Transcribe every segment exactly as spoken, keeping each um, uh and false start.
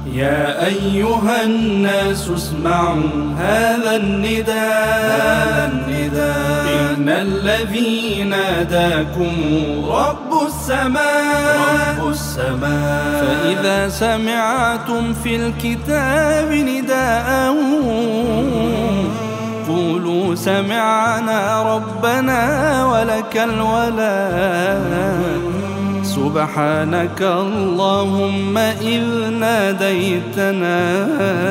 يا أيها الناس اسمعوا هذا النداء إن الذي ناداكم رب السماء رب السماء فإذا سمعتم في الكتاب نداء قولوا سمعنا ربنا ولك الولاء سبحانك اللهم إذ ناديتنا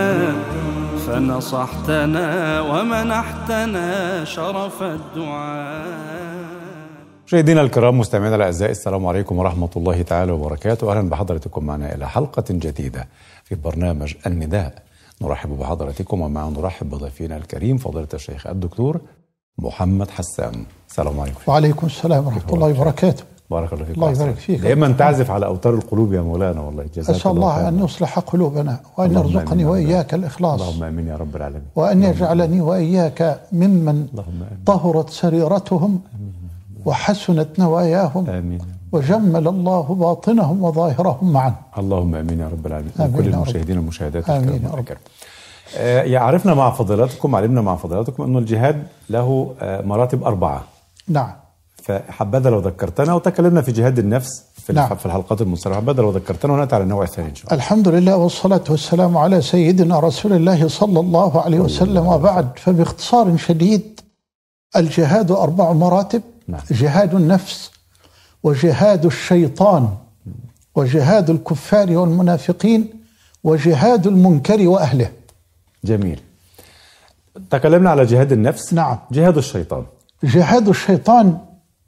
فنصحتنا ومنحتنا شرف الدعاء. مشاهدينا الكرام مستمعينا الاعزاء، السلام عليكم ورحمه الله تعالى وبركاته. اهلا بحضراتكم معنا الى حلقه جديده في برنامج النداء. نرحب بحضراتكم ومع نرحب بضيفنا الكريم فضيله الشيخ الدكتور محمد حسان. السلام عليكم. وعليكم السلام ورحمه الله وبركاته. بارك الله فيك. الله يبارك فيك. دائما تعزف على اوتار القلوب يا مولانا، والله جزاك اسال الله, الله ان يصلح قلوبنا وان يرزقني واياك الاخلاص. اللهم امين يا رب العالمين. وان يجعلني واياك ممن طهرت سريرتهم وحسنت نواياهم. امين. وجمل الله باطنهم وظاهرهم معا. اللهم امين يا رب العالمين. وكل المشاهدين والمشاهدات امين يا رب. آه عرفنا مع فضيلتكم علمنا مع فضيلتكم انه الجهاد له آه مراتب اربعه. نعم. فحبذا لو ذكرتنا، وتكلمنا في جهاد النفس في نعم. في الحلقات المنصرفه، حبذا لو ذكرتنا ونأتي على النوع الثاني ان شاء الله. الحمد لله والصلاه والسلام على سيدنا رسول الله صلى الله عليه وسلم، وبعد. فباختصار شديد الجهاد اربع مراتب. نعم. جهاد النفس، وجهاد الشيطان، وجهاد الكفار والمنافقين، وجهاد المنكر واهله. جميل. تكلمنا على جهاد النفس. نعم. جهاد الشيطان. جهاد الشيطان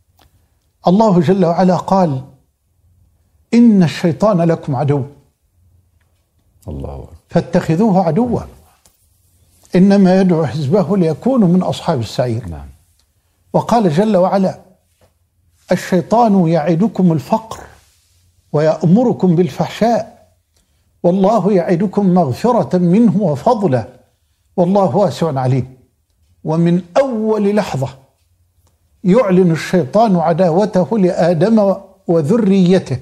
الله جل وعلا قال: إن الشيطان لكم عدو الله فاتخذوه عدوا إنما يدعو حزبه ليكونوا من أصحاب السعير. نعم. وقال جل وعلا: الشيطان يعدكم الفقر ويأمركم بالفحشاء والله يعدكم مغفرة منه وفضلا والله واسع عليم. ومن أول لحظة يعلن الشيطان عداوته لآدم وذريته.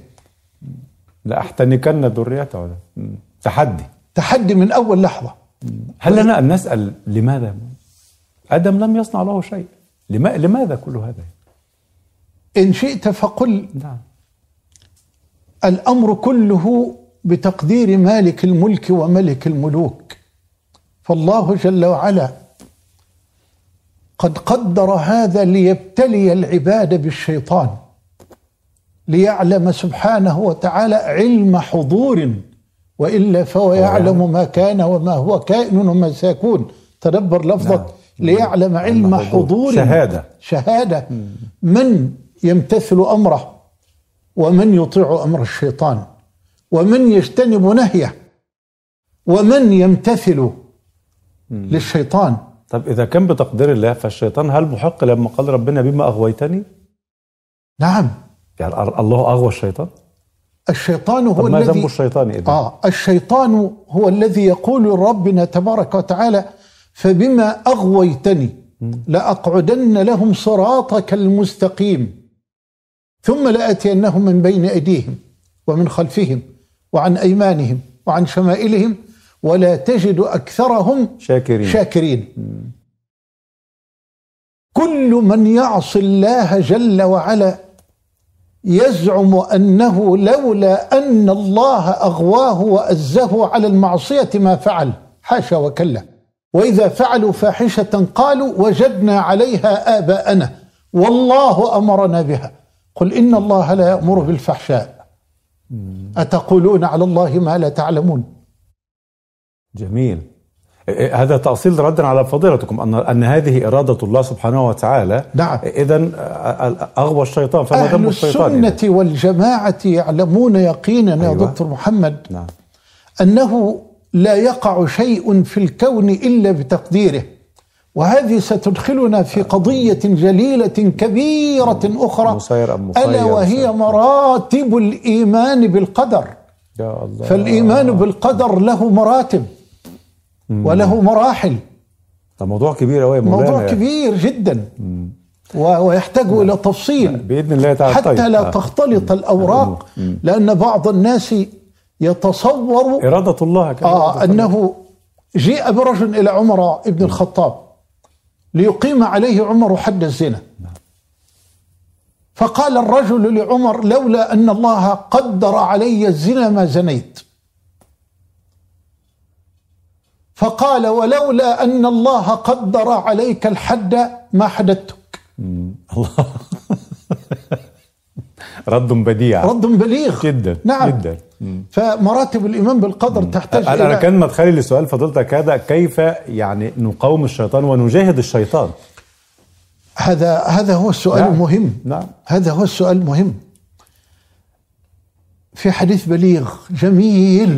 لأحتنكن ذريته. تحدي تحدي من أول لحظة. هل لنا أن نسأل لماذا؟ آدم لم يصنع له شيء، لماذا كل هذا؟ إن شئت فقل نعم. الأمر كله بتقدير مالك الملك وملك الملوك، فالله جل وعلا قد قدر هذا ليبتلي العباد بالشيطان، ليعلم سبحانه وتعالى علم حضور، وإلا فهو يعلم ما كان وما هو كائن وما سيكون. تدبر لفظة. نعم. ليعلم علم حضور، شهادة شهادة من يمتثل أمره ومن يطيع أمر الشيطان ومن يجتنب نهيه ومن يمتثل للشيطان. طب إذا كان بتقدير الله فالشيطان هل محق لما قال ربنا بما أغويتني؟ نعم. يعني الله أغوى الشيطان؟ الشيطان هو ما الذي ذنب الشيطان إذن؟ آه الشيطان هو الذي يقول ربنا تبارك وتعالى: فبما أغويتني لأقعدن لهم صراطك المستقيم ثم لآتينهم من بين أيديهم ومن خلفهم وعن أيمانهم وعن شمائلهم ولا تجد أكثرهم شاكرين, شاكرين. كل من يعصي الله جل وعلا يزعم أنه لولا أن الله أغواه وأزه على المعصية ما فعل. حاشا وكلا. وإذا فعلوا فاحشة قالوا وجدنا عليها آباءنا والله أمرنا بها قل إن الله لا يأمر بالفحشاء أتقولون على الله ما لا تعلمون. جميل. هذا تأصيل ردا على فضيلتكم أن أن هذه إرادة الله سبحانه وتعالى. نعم. إذن أغوى الشيطان فما ذنب الشيطان؟ أهل السنة والجماعة يعلمون يقينا. أيوة. يا دكتور محمد. نعم. أنه لا يقع شيء في الكون إلا بتقديره، وهذه ستدخلنا في قضية جليلة كبيرة أخرى ألا وهي مراتب الإيمان بالقدر. يا الله. فالإيمان بالقدر له مراتب وله مراحل. ده موضوع كبير قوي. موضوع كبير جدا ويحتاج إلى تفصيل بإذن الله تعالى. حتى طيب. لا تختلط الأوراق، لأن بعض الناس يتصور إرادة الله كده آه أنه جيء برجل إلى عمر بن الخطاب ليقيم عليه عمر حد الزنا، فقال الرجل لعمر: لولا أن الله قدر علي الزنا ما زنيت. فقال: ولولا أن الله قدر عليك الحد ما حددتك. الله رد بديع، رد بليغ جدا. نعم جدا. فمراتب الإيمان بالقدر مم. تحتاج أنا إلى كان مدخلي لسؤال فضيلتك هذا، كيف يعني نقاوم الشيطان ونجاهد الشيطان؟ هذا هذا هو السؤال نعم. المهم. نعم. هذا هو السؤال المهم. في حديث بليغ جميل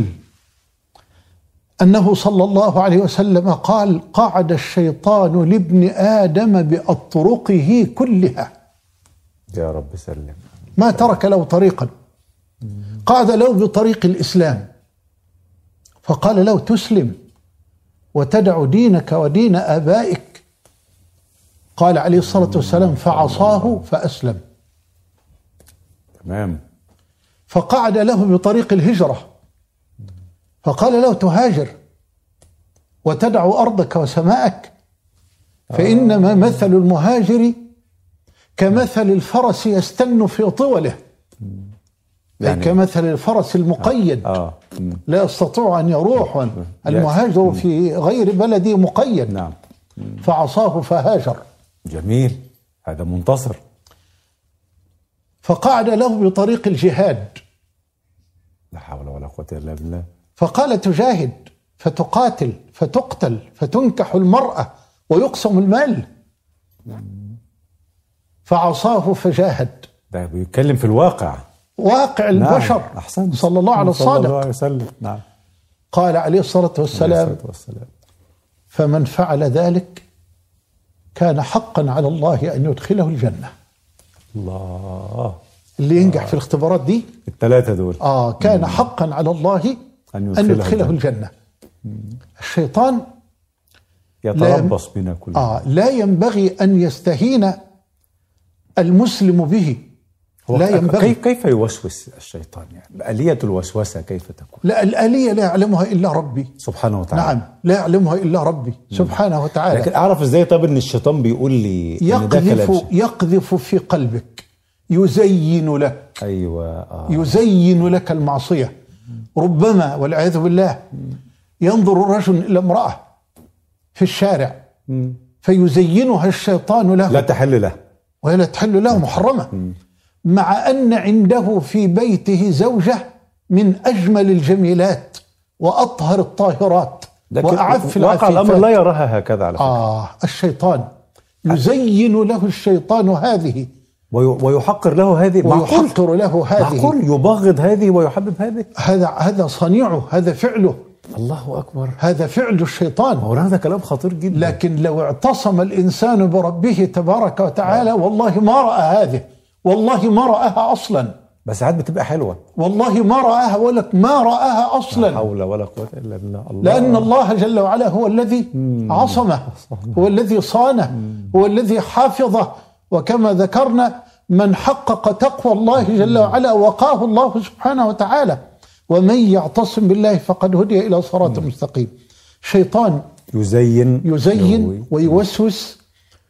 أنه صلى الله عليه وسلم قال: قعد الشيطان لابن آدم بأطرقه كلها. يا رب سلم. ما ترك له طريقا. قعد له بطريق الإسلام، فقال له: تسلم وتدع دينك ودين آبائك. قال عليه الصلاة والسلام: فعصاه فأسلم. تمام. فقعد له بطريق الهجرة، فقال له: تهاجر وتدع أرضك وسماءك، فإنما مثل المهاجر كمثل الفرس يستن في طوله، يعني كمثل الفرس المقيد آه. لا يستطيع أن يروح. المهاجر في غير بلده مقيد. نعم. فعصاه فهاجر. جميل، هذا منتصر. فقعد له بطريق الجهاد، لا حول ولا قوة إلا بالله. فقال: تجاهد فتقاتل فتقتل فتنكح المرأة ويقسم المال. فعصاه فجاهد. ده بيتكلم في الواقع، واقع البشر. نعم. أحسن. صلى الله على الصادق. صلى الله عليه وسلم. نعم. قال عليه الصلاة والسلام: والسلام. فمن فعل ذلك كان حقا على الله أن يدخله الجنة. الله. اللي ينجح في الاختبارات دي الثلاثة دول آه كان مم. حقا على الله أن يدخله, أن يدخله الجنة. مم. الشيطان يتربص بنا كلنا. آه لا ينبغي أن يستهين المسلم به. لا ينبغي. كيف كيف يوسوس الشيطان؟ يعني آلية الوسوسة كيف تكون؟ لا، الآلية لا يعلمها إلا ربي سبحانه وتعالى. نعم، لا يعلمها إلا ربي سبحانه وتعالى. لكن أعرف إزاي طب إن الشيطان بيقول لي يقذف يقذف في قلبك، يزين لك. أيوة. آه. يزين لك المعصية. ربما والعياذ بالله ينظر الرجل إلى امرأة في الشارع فيزينها الشيطان له، لا تحل له، وهي لا تحل له، محرمة، مع أن عنده في بيته زوجة من أجمل الجميلات وأطهر الطاهرات وأعف العفيفات. واقع الأمر لا يراها هكذا على فكرة. آه الشيطان يزين له الشيطان هذه ويحقر له هذه، ويحقر له هذه، معقول يبغض هذه ويحبب هذه. هذا هذا صنيعه، هذا فعله. الله أكبر. هذا فعل الشيطان. هذا كلام خطير جدا. لكن لو اعتصم الإنسان بربه تبارك وتعالى والله ما رأى هذه، والله ما رآها أصلا. بس ساعات بتبقى حلوة، والله ما رآها، ولك ما رآها أصلا. لا حول ولا قوة إلا بالله. الله. لأن الله جل وعلا هو الذي عصمه، هو الذي صانه، هو الذي حافظه. وكما ذكرنا من حقق تقوى الله جل وعلا وقاه الله سبحانه وتعالى. ومن يعتصم بالله فقد هدي إلى صراط مستقيم. شيطان يزين يزين ويوسوس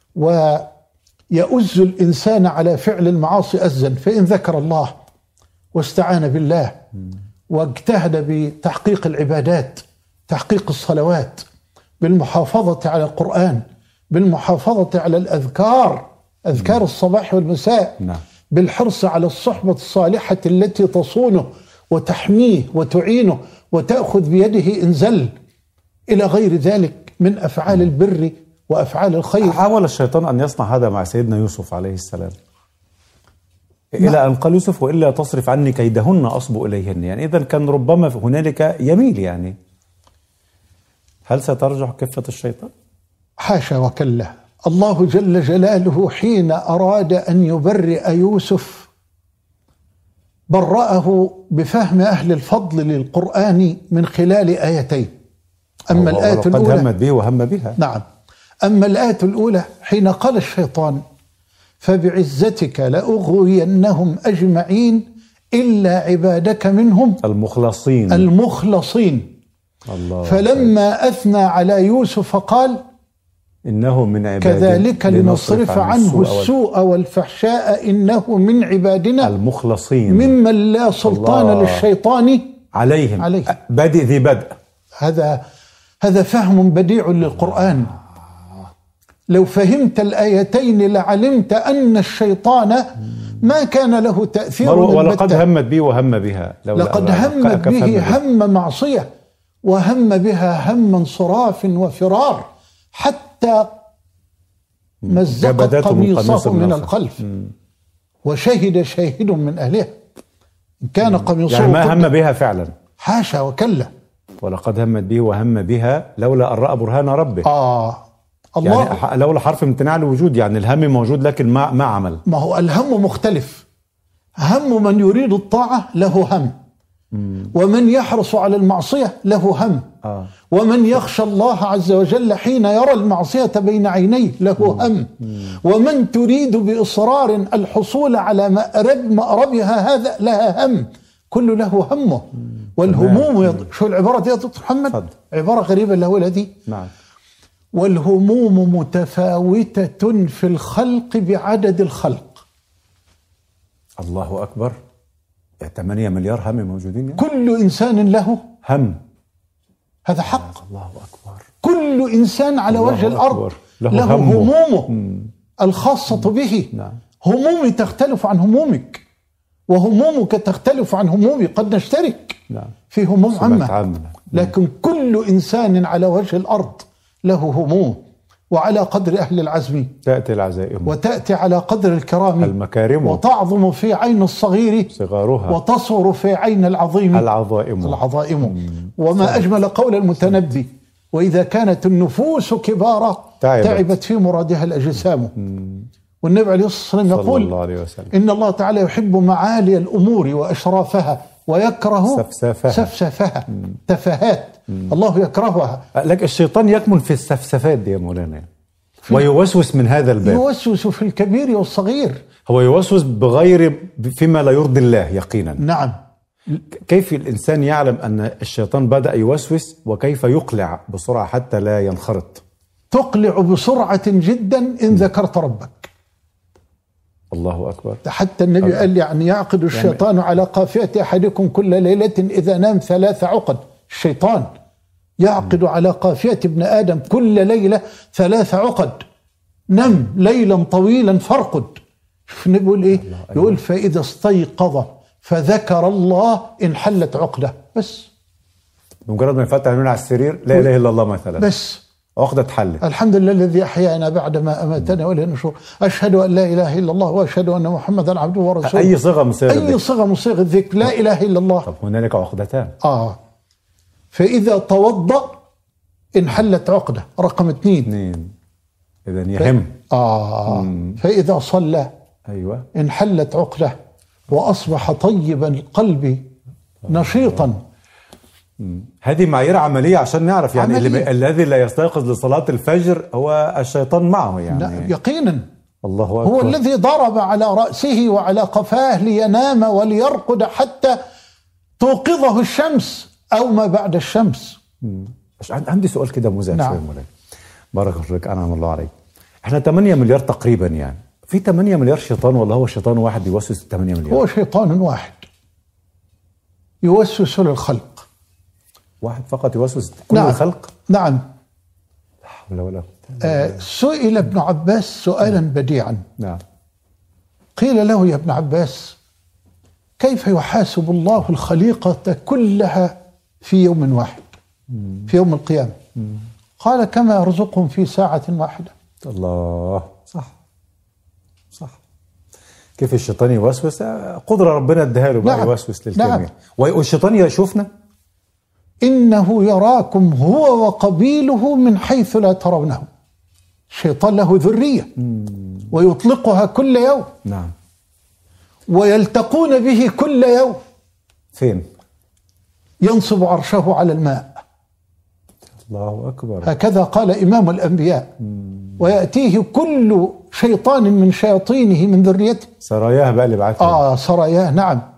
ويؤز الإنسان على فعل المعاصي أزا. فإن ذكر الله واستعان بالله واجتهد بتحقيق العبادات، تحقيق الصلوات، بالمحافظة على القرآن، بالمحافظة على الأذكار، أذكار الصباح والمساء، نعم. بالحرص على الصحبة الصالحة التي تصونه وتحميه وتعينه وتأخذ بيده إن زل، إلى غير ذلك من أفعال البر وأفعال الخير. حاول الشيطان أن يصنع هذا مع سيدنا يوسف عليه السلام، إلى أن قال يوسف: وإلا تصرف عني كيدهن أصب إليهن. يعني إذا كان ربما هنالك يميل. يعني هل سترجح كفة الشيطان؟ حاشا وكلا. الله جل جلاله حين أراد أن يبرئ يوسف برأه بفهم أهل الفضل للقرآن من خلال آيتين. أما الآية الأولى قد همت به وهم بها. نعم. أما الآية الأولى حين قال الشيطان: فبعزتك لأغوينهم أجمعين إلا عبادك منهم المخلصين المخلصين. الله. فلما أثنى على يوسف قال إنه من عبادنا كذلك لنصرف عنه السوء والفحشاء إنه من عبادنا المخلصين ممن لا سلطان الله. للشيطان عليهم, عليهم. بادئ ذي بدء. هذا هذا فهم بديع للقرآن. لو فهمت الآيتين لعلمت أن الشيطان ما كان له تأثير. ولقد همت به وهم بها. لقد همت به هم معصية وهم بها هم صراف وفرار حتى مزقت قميصه من الخلف وشهد شاهد من أهلها إن كان قميصه يعني ما هم بها فعلا. حاشا وكلا. ولقد همت به وهم بها لولا أن رأى برهان ربه. آه الله. يعني لولا حرف امتناع الوجود، يعني الهم موجود لكن ما ما عمل. ما هو الهم مختلف. هم من يريد الطاعة له هم، مم. ومن يحرص على المعصية له هم، آه. ومن يخشى الله عز وجل حين يرى المعصية بين عينيه له هم، مم. ومن تريد بإصرار الحصول على مأرب مأربها هذا لها هم. كل له همه. مم. والهموم يض... شو العبارة دي يا دكتور محمد؟ فضل. عبارة غريبة اللي دي. نعم. والهموم متفاوتة في الخلق بعدد الخلق. الله أكبر. ثمانية مليار هم موجودين يعني؟ كل إنسان له هم. هذا حق. الله أكبر. كل إنسان على وجه الأرض له, له همومه مم. الخاصة به. نعم. همومي تختلف عن همومك وهمومك تختلف عن همومي. قد نشترك نعم. في هموم عامة، لكن كل إنسان على وجه الأرض له هموم، وعلى قدر أهل العزم تأتي العزائم، وتأتي على قدر الكرام المكارم، وتعظم في عين الصغير صغارها، وتصغر في عين العظيم العظائم, العظائم. مم. وما صحيح. أجمل قول المتنبي: وإذا كانت النفوس كبارا تعبت, تعبت في مرادها الأجسام. مم. والنبي عليه الصلاة والسلام يقول: الله عليه وسلم إن الله تعالى يحب معالي الأمور وأشرافها ويكره سفسفها, سفسفها. مم. تفاهات. مم. الله يكرهها. لك الشيطان يكمن في السفسفات دي يا مولانا، ويوسوس من هذا الباب. يوسوس في الكبير والصغير. هو يوسوس بغير فيما لا يرضي الله يقينا. نعم. كيف الإنسان يعلم أن الشيطان بدأ يوسوس وكيف يقلع بسرعة حتى لا ينخرط؟ تقلع بسرعة جدا إن ذكرت ربك. الله أكبر. حتى النبي الله. قال يعني يعقد الشيطان يعني على قافية أحدكم كل ليلة إذا نام ثلاث عقد. الشيطان يعقد م. على قافية ابن آدم كل ليلة ثلاث عقد. نم ليلا طويلا فارقد. شوف النبي يقول إيه؟ يقول: فإذا استيقظ فذكر الله انحلت عقده. بس بمجرد ما يفتح عينه على السرير لا إله إلا الله مثلا، بس عقدة اتحلت. الحمد لله الذي أحيانا بعد ما أماتنا وإليه النشور. أشهد أن لا إله إلا الله وأشهد أن محمدا عبده ورسوله. أي صيغة من صيغ أي صيغة من صيغ الذكر لا إله إلا الله. طب هنالك عقدتان. آه فإذا توضأ انحلت عقدة. رقم اثنين اثنين إذن يهم. ف... آه مم. فإذا صلى أيوة انحلت عقدة وأصبح طيبا القلب نشيطا. هذه معايير عملية عشان نعرف يعني اللي الذي لا يستيقظ لصلاة الفجر هو الشيطان معه يعني. يقينا. الله أكبر. هو الذي ضرب على رأسه وعلى قفاه لينام وليرقد حتى توقظه الشمس أو ما بعد الشمس. مم. عندي سؤال كده مزعج. نعم. شوية مولاي. بارك الله فيك. أنعم الله عليك. احنا ثمانية مليار تقريبا، يعني في ثمانية مليار شيطان ولا هو شيطان واحد يوسوس ثمانية مليار؟ هو شيطان واحد يوسوس للخلق. واحد فقط يوسوس كل نعم. الخلق؟ نعم. لا حول ولا قوة. آه سئل ابن عباس سؤالا بديعا. نعم. قيل له: يا ابن عباس، كيف يحاسب الله الخليقة كلها في يوم واحد، مم. في يوم القيامة؟ مم. قال: كما يرزقهم في ساعة واحدة. الله. صح صح. كيف الشيطان يوسوس؟ قدرة ربنا اداها له بقى. نعم. يوسوس للجميع. نعم. والشيطان يشوفنا. إنه يراكم هو وقبيله من حيث لا ترونه. الشيطان له ذرية مم. ويطلقها كل يوم. نعم. ويلتقون به كل يوم. فين؟ ينصب عرشه على الماء. الله أكبر. هكذا قال إمام الأنبياء. مم. ويأتيه كل شيطان من شياطينه من ذريته. سراياه بقى اللي بعتها. آه سراياه. نعم.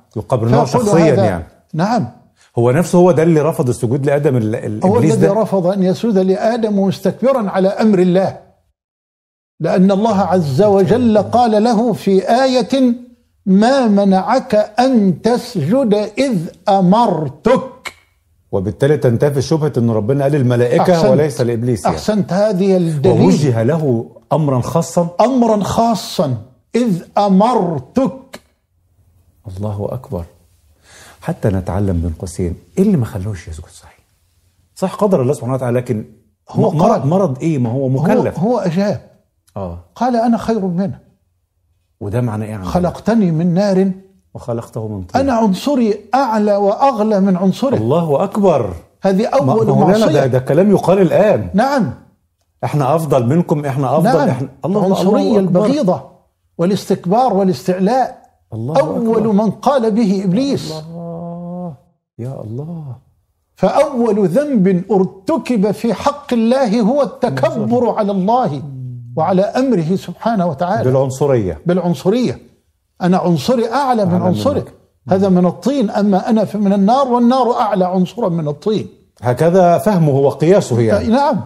يقابلونه شخصيا يعني. نعم، هو نفسه هو ده اللي رفض السجود لآدم، الإبليس هو الذي ده رفض أن يسجد لآدم مستكبرا على أمر الله، لأن الله عز وجل قال له في آية: ما منعك أن تسجد إذ أمرتك. وبالتالي تنتفي شبهة أن ربنا قال الملائكة أحسنت. وليس لإبليس يعني. أحسنت، هذه الدليل. ووجه له أمرا خاصا أمرا خاصا إذ أمرتك. الله أكبر. حتى نتعلم بين قوسين إيه اللي ما خلوش يسجد صحيح؟ صح قدر الله سبحانه وتعالى، لكن هو مرض مرض إيه؟ ما هو مكلف. هو, هو أجاب آه. قال: أنا خير منه. وده معنى إيه؟ خلقتني من نار وخلقته من طين. أنا عنصري أعلى وأغلى من عنصره. الله أكبر. هذه أول معصية. ده, ده كلام يقال الآن. نعم، احنا أفضل منكم، احنا أفضل. نعم. احنا الله العنصرية البغيضة والاستكبار والاستعلاء الله أول أكبر. من قال به إبليس. الله يا الله. فأول ذنب ارتكب في حق الله هو التكبر على الله وعلى أمره سبحانه وتعالى بالعنصرية. بالعنصرية. أنا عنصري أعلى من عنصره، هذا من الطين، أما أنا من النار، والنار أعلى عنصرا من الطين. هكذا فهمه وقياسه يعني. نعم.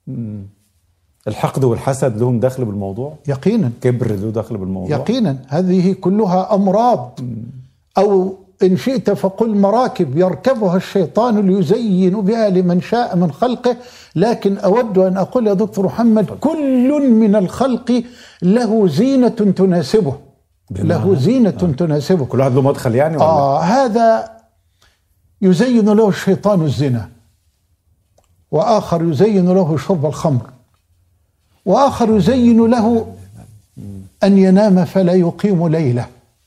الحقد والحسد لهم دخل بالموضوع يقينا. كبر له دخل بالموضوع يقينا. هذه كلها أمراض، أو إن شئت فقل مراكب يركبها الشيطان ليزين بها لمن شاء من خلقه. لكن أود أن أقول يا دكتور محمد: كل من الخلق له زينة تناسبه، له زينة آه. تناسبه. كل واحد له مدخل يعني ولا؟ آه هذا يزين له الشيطان الزنا، وآخر يزين له شرب الخمر، وآخر يزين له أن ينام فلا يقيم ليلة.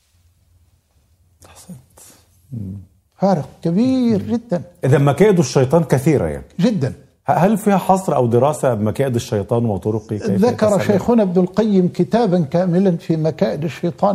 فارق كبير جدا. إذا مكائد الشيطان كثيرة يعني جدا. هل فيها حصر أو دراسة مكائد الشيطان وطرقه؟ ذكر شيخنا ابن القيم كتابا كاملا في مكائد الشيطان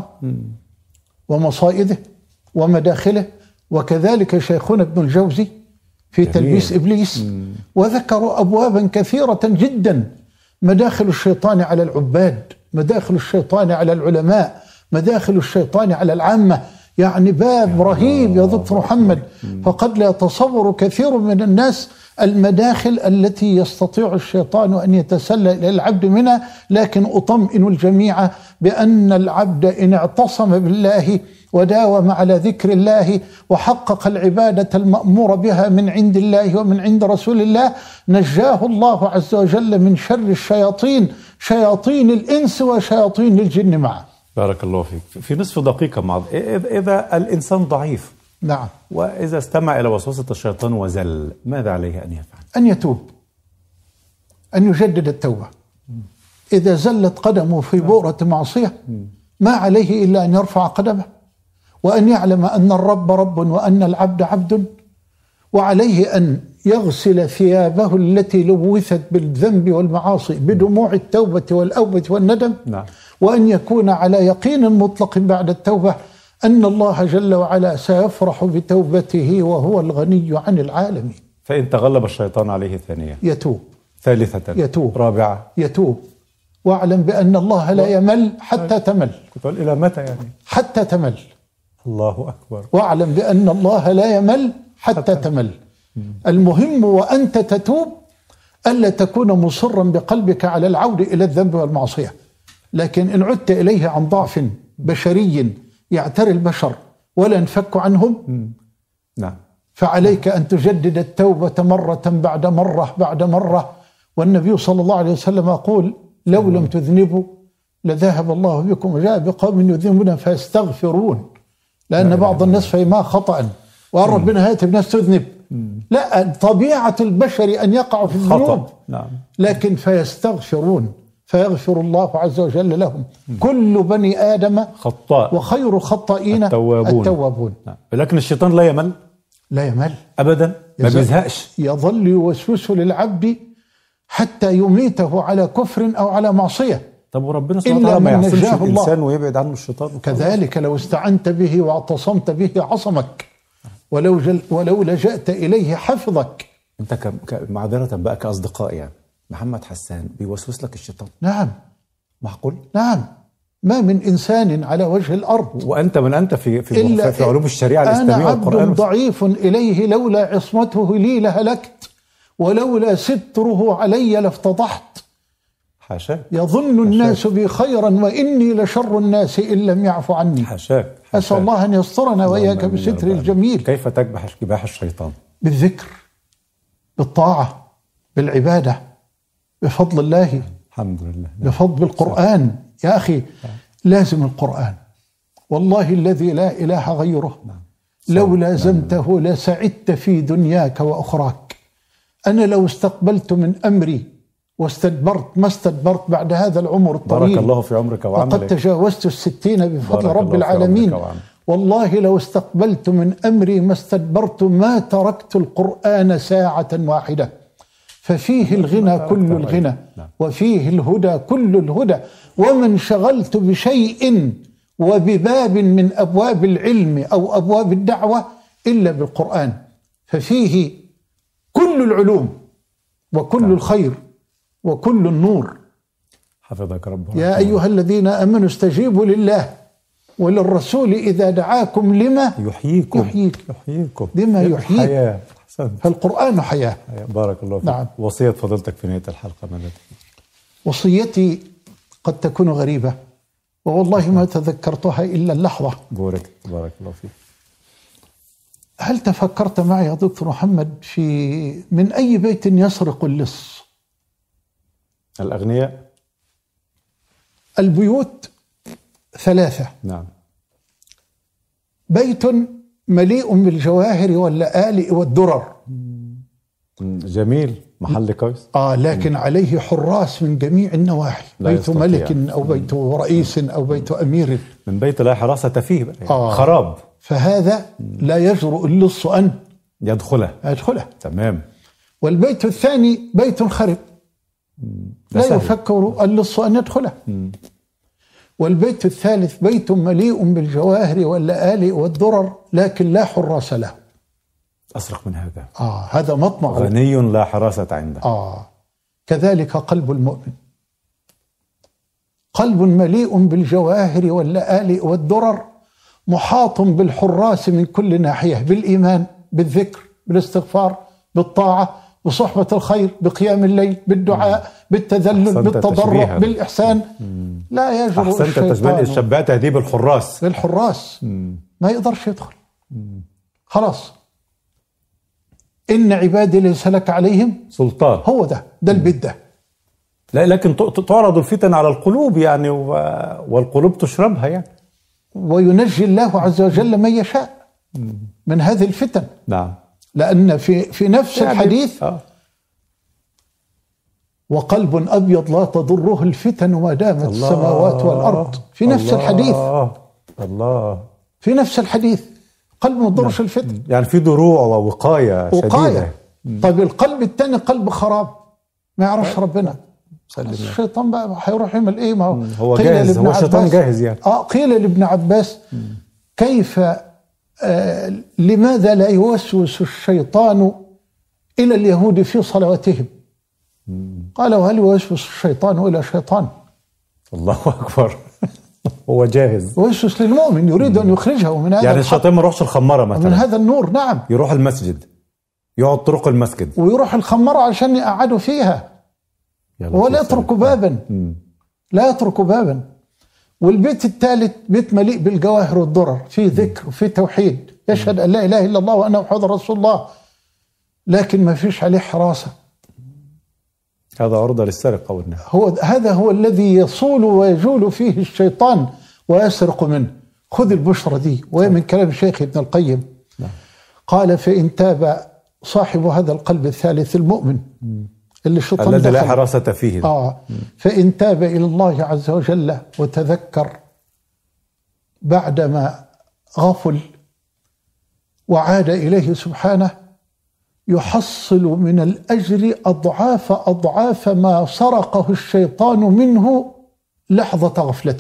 ومصائده ومداخله، وكذلك شيخنا ابن الجوزي في جميل. تلبيس إبليس. مم. وذكروا أبوابا كثيرة جدا: مداخل الشيطان على العباد، مداخل الشيطان على العلماء، مداخل الشيطان على العامة. يعني باب رهيب يا دكتور محمد. فقد لا يتصور كثير من الناس المداخل التي يستطيع الشيطان أن يتسلل إلى العبد منها. لكن أطمئن الجميع بأن العبد إن اعتصم بالله وداوم على ذكر الله وحقق العبادة المأمور بها من عند الله ومن عند رسول الله، نجاه الله عز وجل من شر الشياطين، شياطين الإنس وشياطين الجن معه. بارك الله فيك. في نصف دقيقة مع إذا الإنسان ضعيف، نعم، وإذا استمع إلى وسوسة الشيطان وزل، ماذا عليه أن يفعل؟ أن يتوب، أن يجدد التوبة. إذا زلت قدمه في بؤرة معصية ما عليه إلا أن يرفع قدمه، وأن يعلم أن الرب رب وأن العبد عبد، وعليه أن يغسل ثيابه التي لوثت بالذنب والمعاصي بدموع التوبة والأوبة والندم. نعم. وأن يكون على يقين مطلق بعد التوبة أن الله جل وعلا سيفرح بتوبته وهو الغني عن العالمين. فإن تغلب الشيطان عليه ثانية يتوب، ثالثة يتوب، رابعة يتوب. واعلم بأن الله لا يمل حتى تمل. كنت أقول إلى متى يعني؟ حتى تمل. الله أكبر. واعلم بأن الله لا يمل حتى, حتى تمل. المهم وأنت تتوب ألا تكون مصرا بقلبك على العودة إلى الذنب والمعصية. لكن إن عدت إليه عن ضعف بشري يعتري البشر ولا ينفك عنهم، نعم، فعليك أن تجدد التوبة مرة بعد مرة بعد مرة. والنبي صلى الله عليه وسلم يقول: لو لم تذنبوا لذهب الله بكم وجاء بقوم يذنبون فيستغفرون. لأن بعض الناس فيما خطأ وقال ربنا هات الناس تذنب. لا، طبيعة البشر أن يقعوا في الذنوب، نعم، لكن فيستغفرون فيغفر الله عز وجل لهم. كل بني آدم خطاء وخير خطائين التوابون, التوابون. نعم. لكن الشيطان لا يمل، لا يمل أبدا، ما بيزهقش، يظل يوسوس للعبد حتى يميته على كفر أو على معصية. طب وربنا سبحانه وتعالى ما يعصمش الإنسان ويبعد عنه الشيطان؟ كذلك لو استعنت به واعتصمت به عصمك، ولو جل ولو لجأت إليه حفظك. أنت ك... ك... معذرة بقى كأصدقاء يعني محمد حسان بيوسوس لك الشيطان؟ نعم. معقول؟ نعم. ما من إنسان على وجه الأرض. وأنت من أنت في في, في علوم الشريعة الإسلامية أنا عبد والقرآن ضعيف إليه، لولا عصمته لي لهلكت، ولولا ستره علي لافتضحت. حاشاك. يظن الناس بي خيرا وإني لشر الناس إن لم يعفو عني. حاشاك. أسأل الله أن يسترنا وإياك بستر الجميل. كيف تكبح كباح الشيطان؟ بالذكر، بالطاعة، بالعبادة، بفضل الله، الحمد لله، بفضل القرآن. يا أخي لازم القرآن، والله الذي لا إله غيره. لو لازمته لسعدت في دنياك وأخراك. أنا لو استقبلت من أمري واستدبرت ما استدبرت بعد هذا العمر الطويل، بارك الله في عمرك وعملك، وقد تجاوزت الستين بفضل رب العالمين. والله لو استقبلت من أمري ما استدبرت ما تركت القرآن ساعة واحدة. ففيه الغنى كل الغنى، وفيه الهدى كل الهدى. وما انشغلت بشيء وبباب من أبواب العلم أو أبواب الدعوة إلا بالقرآن، ففيه كل العلوم وكل الخير وكل النور. حفظك ربنا. يا أيها الذين آمنوا استجيبوا لله وللرسول إذا دعاكم لما يحييكم يحييكم, يحييكم. لما يحييكم. حياة. فالقرآن حياة. بارك الله فيك. نعم. وصية فضيلتك في نهاية الحلقة ماذا؟ وصيتي قد تكون غريبة ووالله ما تذكرتها إلا اللحظة. بارك بارك الله فيك. هل تفكرت معي يا دكتور محمد في من أي بيت يسرق اللص؟ الأغنياء. البيوت ثلاثة. نعم. بيت مليء بالجواهر واللآلئ والدرر. جميل، محل كويس. آه لكن م. عليه حراس من جميع النواحي، بيت ملك أو بيت رئيس أو بيت أمير. من بيت لا حراسة فيه بقى. آه خراب. فهذا لا يجرؤ اللص أن يدخله يدخله. تمام. والبيت الثاني بيت خرب، لا سهل. يفكر اللص أن يدخله. م. والبيت الثالث بيت مليء بالجواهر واللآلئ والدرر لكن لا حراس له. أسرق من هذا. آه هذا مطمع. غني لا حراسة عنده. آه كذلك قلب المؤمن، قلب مليء بالجواهر واللآلئ والدرر محاط بالحراس من كل ناحية، بالإيمان، بالذكر، بالاستغفار، بالطاعة، بصحبة الخير، بقيام الليل، بالدعاء، بالتذلل، بالتضرع، بالإحسان. مم. لا يجرؤ الشيطان. أحسنت تشبيه الشباب تهذيب الحراس. بالحراس ما يقدرش يدخل. مم. خلاص. إن عبادي ليس لك عليهم سلطان. هو ده ده البيت ده. لا لكن تعرض الفتن على القلوب يعني، والقلوب تشربها يعني. وينجي الله عز وجل من يشاء من هذه الفتن. نعم. لأن في في نفس يعني الحديث آه. وقلب أبيض لا تضره الفتن ما دامت الله السماوات والأرض. في نفس الله الحديث. الله. في نفس الحديث قلب ما تضرش الفتن. يعني في دروع ووقاية شديدة. طيب القلب الثاني قلب خراب ما يعرفش ربنا. الشيطان بقى هيروح يعمل ايه؟ ما هو هو جاهز، هو الشيطان جاهز يعني. اه قيل لابن عباس مم. كيف آه لماذا لا يوسوس الشيطان الى اليهود في صلواتهم؟ مم. قال وهل يوسوس الشيطان الى شيطان؟ الله اكبر. هو جاهز. يوسوس للمؤمن يريد ان يخرجه من هذا يعني الشيطان ما يروحش الخماره مثلا من هذا النور. نعم. يروح المسجد، يقعد طرق المسجد ويروح الخماره عشان يقعدوا فيها، ولا يترك بابا. مم. لا يترك بابا. والبيت الثالث بيت مليء بالجواهر والدرر، فيه ذكر وفيه توحيد، يشهد ان لا اله الا الله وان محمد رسول الله، لكن ما فيش عليه حراسه. هذا عرضه للسرقه والنهب. هو هذا هو الذي يصول ويجول فيه الشيطان ويسرق منه. خذ البشرى دي، وهي من كلام الشيخ ابن القيم. نعم. قال فإن تاب صاحب هذا القلب الثالث المؤمن اللي الشيطان الذي لا حراسة فيه. آه فإن تاب إلى الله عز وجل وتذكر بعدما غفل وعاد إليه سبحانه يحصل من الأجر أضعاف أضعاف ما سرقه الشيطان منه لحظة غفلته.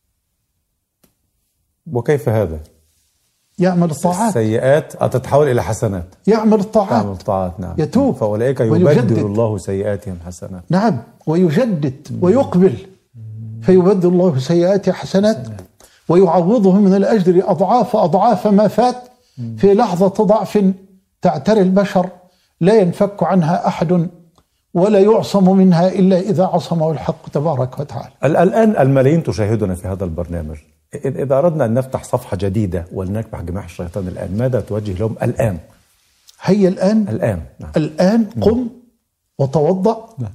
وكيف هذا؟ يعمل الطاعات، السيئات تتحول إلى حسنات. يعمل الطاعات، يعمل الطاعات. نعم. يتوب، فأولئك يبدل الله سيئاتهم حسنات. نعم. ويجدد ويقبل فيبدل الله سيئات حسنات ويعوضه من الأجر أضعاف أضعاف ما فات في لحظة ضعف تعتري البشر لا ينفك عنها أحد ولا يعصم منها إلا إذا عصمه الحق تبارك وتعالى. الآن الملايين تشاهدنا في هذا البرنامج، إذا أردنا أن نفتح صفحة جديدة ولنكبح جماح الشيطان الآن، ماذا توجه لهم الآن؟ هيا الآن الآن نعم. الآن قم وتوضأ نعم.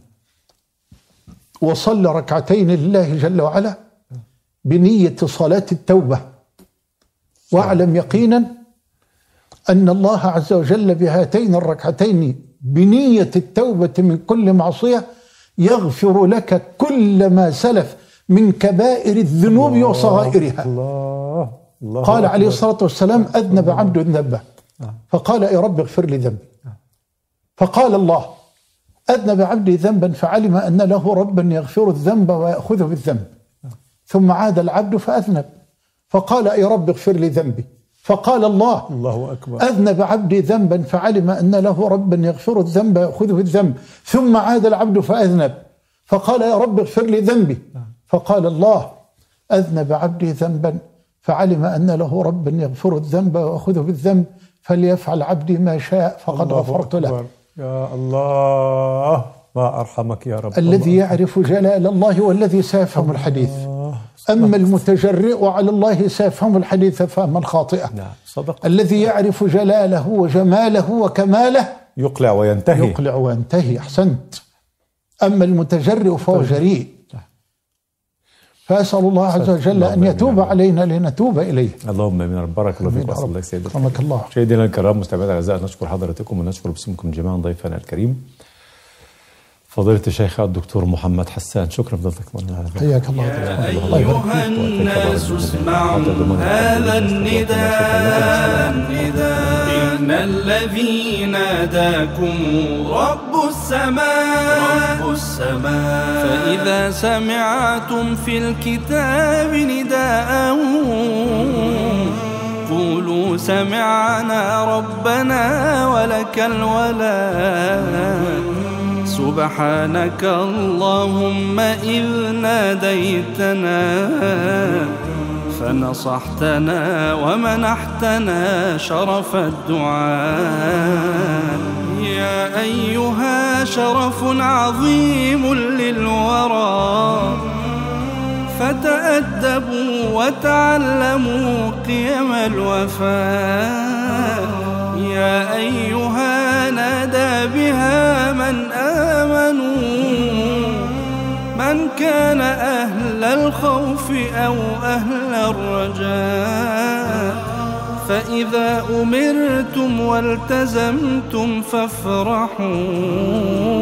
وصل ركعتين لله جل وعلا بنية صلاة التوبة، واعلم يقينا أن الله عز وجل بهاتين الركعتين بنية التوبة من كل معصية يغفر لك كل ما سلف من كبائر الذنوب الله وصغائرها. الله الله قال الله عليه الصلاة والسلام: أذنب عبد ذنبه فقال: يا رب اغفر لي ذنبي. فقال الله: أذنب عبدي ذنبا فعلم أن له ربا يغفر الذنب ويأخذ بالذنب. ثم عاد العبد فأذنب فقال: يا رب اغفر لي ذنبي. فقال الله: الله أكبر. أذنب عبدي ذنبا فعلم أن له ربا يغفر الذنب ويأخذ بالذنب. ثم عاد العبد فأذنب فقال: يا رب اغفر لي ذنبي. فقال الله: أذنب عبدي ذنبا فعلم أن له ربا يغفر الذنب ويأخذ بالذنب فليفعل عبدي ما شاء فقد غفرت له. يا الله ما أرحمك يا رب. الذي يعرف جلال الله والذي سيفهم الحديث. أما المتجرئ على الله سيفهم الحديث فهما خاطئا. نعم صدق. الذي يعرف جلاله وجماله وكماله يقلع وينتهي. يقلع وينتهي. أحسنت. أما المتجرئ فهو جريء. فأسأل الله عز وجل أن يتوب علينا لنتوب إليه. اللهم آمين. رب بارك الله فيك وصلى الله سيدنا. رحمك الله. مشاهدينا الكرام مستمعينا الأعزاء، نشكر حضراتكم ونشكر باسمكم جميعا ضيفنا الكريم فضيلة الشيخ الدكتور محمد حسان. شكرا فضلتك معنا. حياك الله. يا أيها الناس اسمعوا هذا النداء، إن الذي ناداكم رب السماء رب السماء فإذا سمعتم في الكتاب نداء قولوا سمعنا ربنا ولك الولاء. سبحانك اللهم إذ ناديتنا فنصحتنا ومنحتنا شرف الدعاء. يا أيها شرف عظيم للورى فتأدبوا وتعلموا قيم الوفاء. يا أيها نادى بها من آمنوا، من كان أهل الخوف أو أهل الرجاء. فإذا أمرتم والتزمتم فافرحوا،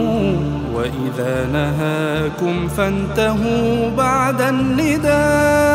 وإذا نهاكم فانتهوا بعد النداء.